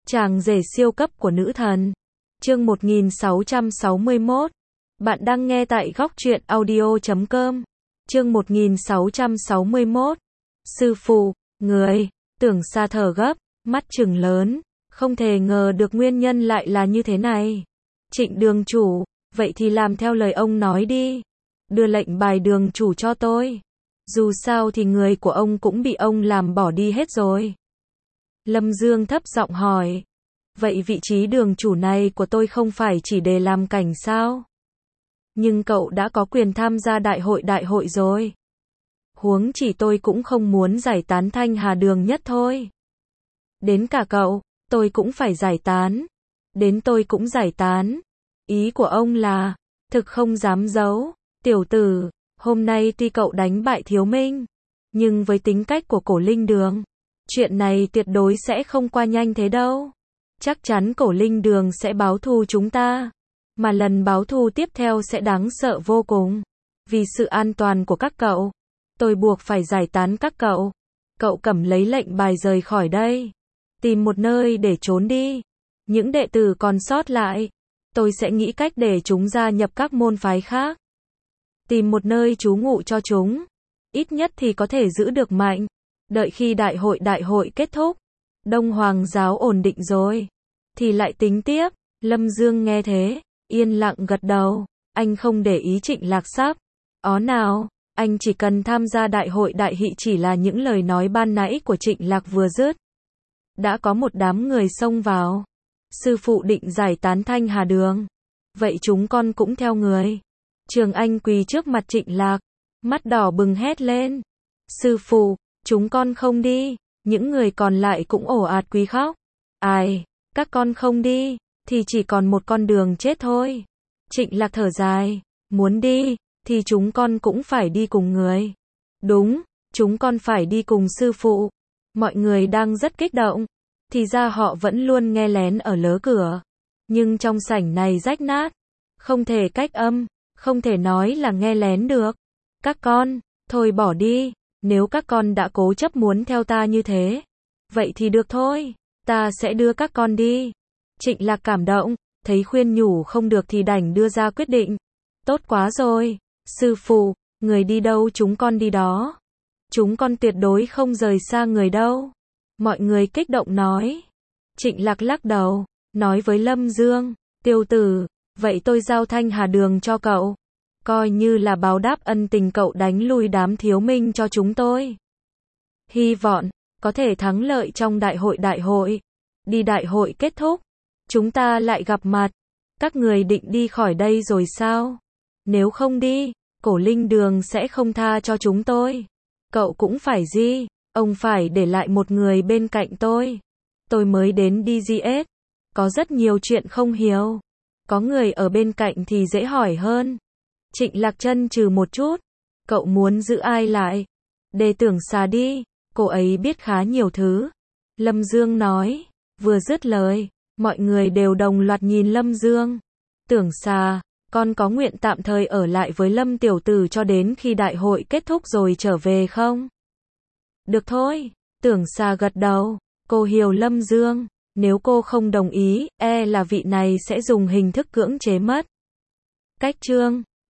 Chàng rể siêu cấp của nữ thần. Chương 1661. Bạn đang nghe tại góc truyện audio.com. Chương 1661. Sư phụ, người, Tưởng Sa thở gấp, mắt trừng lớn, không thể ngờ được nguyên nhân lại là như thế này. Trịnh đường chủ, vậy thì làm theo lời ông nói đi. Đưa lệnh bài đường chủ cho tôi. Dù sao thì người của ông cũng bị ông làm bỏ đi hết rồi. Lâm Dương thấp giọng hỏi. Vậy vị trí đường chủ này của tôi không phải chỉ để làm cảnh sao? Nhưng cậu đã có quyền tham gia đại hội rồi. Huống chỉ tôi cũng không muốn giải tán Thanh Hà Đường nhất thôi. Đến cả cậu, tôi cũng phải giải tán. Đến tôi cũng giải tán. Ý của ông là, thực không dám giấu, tiểu tử, hôm nay tuy cậu đánh bại Thiếu Minh, nhưng với tính cách của Cổ Linh Đường, chuyện này tuyệt đối sẽ không qua nhanh thế đâu. Chắc chắn Cổ Linh Đường sẽ báo thù chúng ta, mà lần báo thù tiếp theo sẽ đáng sợ vô cùng. Vì sự an toàn của các cậu, tôi buộc phải giải tán các cậu. Cậu cầm lấy lệnh bài rời khỏi đây, tìm một nơi để trốn đi. Những đệ tử còn sót lại, tôi sẽ nghĩ cách để chúng gia nhập các môn phái khác. Tìm một nơi trú ngụ cho chúng, ít nhất thì có thể giữ được mạnh. Đợi khi đại hội kết thúc, Đông Hoàng giáo ổn định rồi, thì lại tính tiếp. Lâm Dương nghe thế, yên lặng gật đầu, anh không để ý Trịnh Lạc sắp. Nào, anh chỉ cần tham gia đại hỷ chỉ là những lời nói ban nãy của Trịnh Lạc vừa dứt. Đã có một đám người xông vào. Sư phụ định giải tán Thanh Hà Đường. Vậy chúng con cũng theo người. Trường Anh quỳ trước mặt Trịnh Lạc, mắt đỏ bừng hét lên. Sư phụ, chúng con không đi. Những người còn lại cũng ồ ạt quỳ khóc. Ai, các con không đi, thì chỉ còn một con đường chết thôi. Trịnh Lạc thở dài, muốn đi, thì chúng con cũng phải đi cùng người. Đúng, chúng con phải đi cùng sư phụ. Mọi người đang rất kích động, thì ra họ vẫn luôn nghe lén ở lớ cửa. Nhưng trong sảnh này rách nát, không thể cách âm, không thể nói là nghe lén được. Các con, thôi bỏ đi, nếu các con đã cố chấp muốn theo ta như thế, vậy thì được thôi, ta sẽ đưa các con đi. Trịnh Lạc cảm động, thấy khuyên nhủ không được thì đành đưa ra quyết định. Tốt quá rồi, sư phụ, người đi đâu chúng con đi đó. Chúng con tuyệt đối không rời xa người đâu. Mọi người kích động nói. Trịnh Lạc lắc đầu, nói với Lâm Dương, tiêu tử, vậy tôi giao Thanh Hà Đường cho cậu. Coi như là báo đáp ân tình cậu đánh lui đám Thiếu Minh cho chúng tôi. Hy vọng có thể thắng lợi trong đại hội. Đi đại hội kết thúc, chúng ta lại gặp mặt. Các người định đi khỏi đây rồi sao? Nếu không đi, Cổ Linh Đường sẽ không tha cho chúng tôi. Cậu cũng phải gì? Ông phải để lại một người bên cạnh tôi. Tôi mới đến DGS, có rất nhiều chuyện không hiểu. Có người ở bên cạnh thì dễ hỏi hơn. Trịnh Lạc chân trừ một chút. Cậu muốn giữ ai lại? Để Tưởng Sa đi, cô ấy biết khá nhiều thứ. Lâm Dương nói. Vừa dứt lời, mọi người đều đồng loạt nhìn Lâm Dương. Tưởng Sa, con có nguyện tạm thời ở lại với Lâm tiểu tử cho đến khi đại hội kết thúc rồi trở về không? Được thôi, Tưởng Sa gật đầu. Cô hiểu Lâm Dương, nếu cô không đồng ý, là vị này sẽ dùng hình thức cưỡng chế mất. Cách chương